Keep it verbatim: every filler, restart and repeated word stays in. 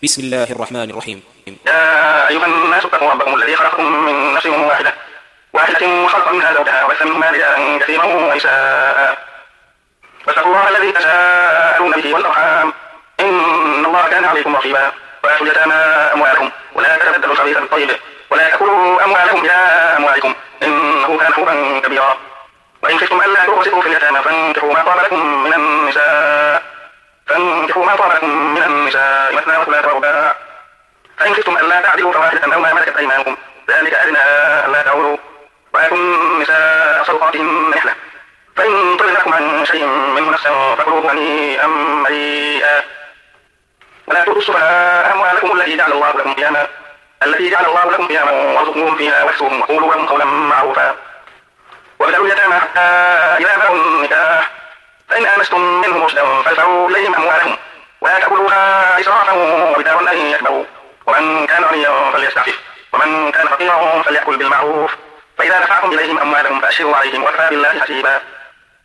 بسم الله الرحمن الرحيم. يا أيها الناس اتقوا ربكم الذي خلقكم من نفس واحدة واحدة وخلق منها زوجها وبث منهما رجالا كثيرا ونساء واتقوا الله الذي تساءلون به والأرحام إن الله كان عليكم رقيبا. وآتوا اليتامى أموالكم ولا تتبدلوا الخبيث بالطيب ولا تأكلوا أموالكم إلى أموالكم إنه كان حوبا كبيرا. وإن خفتم ألا تقسطوا في اليتامى فانكحوا ما طاب لكم من النساء فانكحوا ما طاب لكم من النساء مثنى وثلاث ورباع فإن خفتم ألا تعدلوا فواحدة أو ما ملكت أيمانكم ذلك أدنى ألا تعولوا. وآتوا النساء صدقاتهن نحلة فإن طلب لكم عن شيء منه نفسا فكلوه هنيئا مريئا. ولا تؤتوا السفهاء أموالكم التي جعل الله لكم قياما التي جعل الله لكم قياما وارزقوهم فيها واكسوهم وقولوا لهم قولا معروفا. وابتلوا اليتامى حتى إذا بلغوا النكاح فإن آنستم منهم رشدا فادفعوا إليهم أموالهم ولا تأكلوها إسرافا وبدارا أن يكبروا. ومن كان غنيا فليستعفف ومن كان فقيرا فليأكل بالمعروف. فإذا دفعتم إليهم أموالهم فأشروا عليهم وكفى بالله حسيبا.